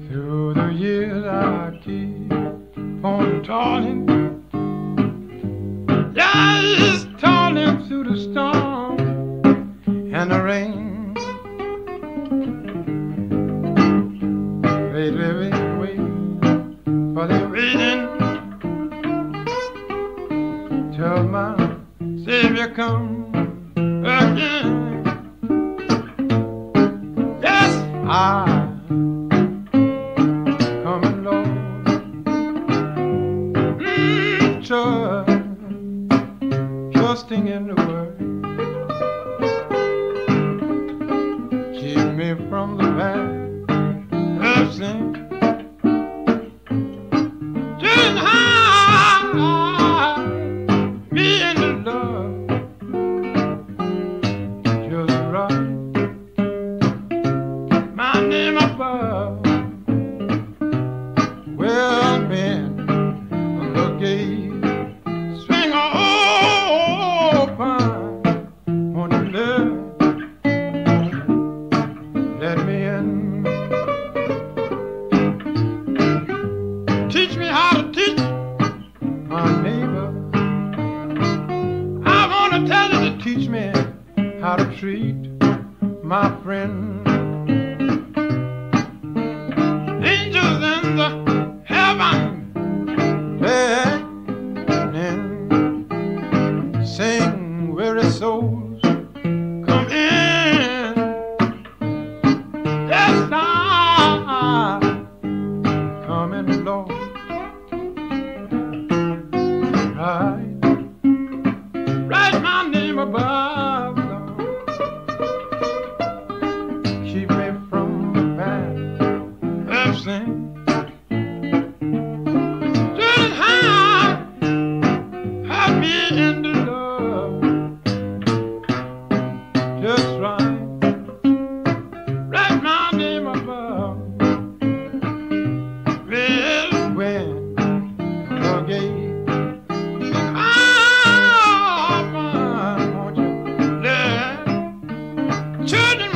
Through the years I keep on toiling, just toiling through the storm and the rain. Wait, wait, wait, wait for the waiting till my Savior come again. Yes, I coming, Lord. Trusting in the word. Keep me from the path of sin. Just hide me in the love. Just write my name above. Well, men on the gate swing open. Won't you let me in? Teach me how to teach my neighbor. I want to tell you to teach me how to treat my friend. Angels in the heaven beckoning, sing weary souls come in. Yes, I coming, Lord. Write my name above, Lord. Keep me from the path of sin. Just hide me in the love. Just write my name above. Well, when the gate won't you let children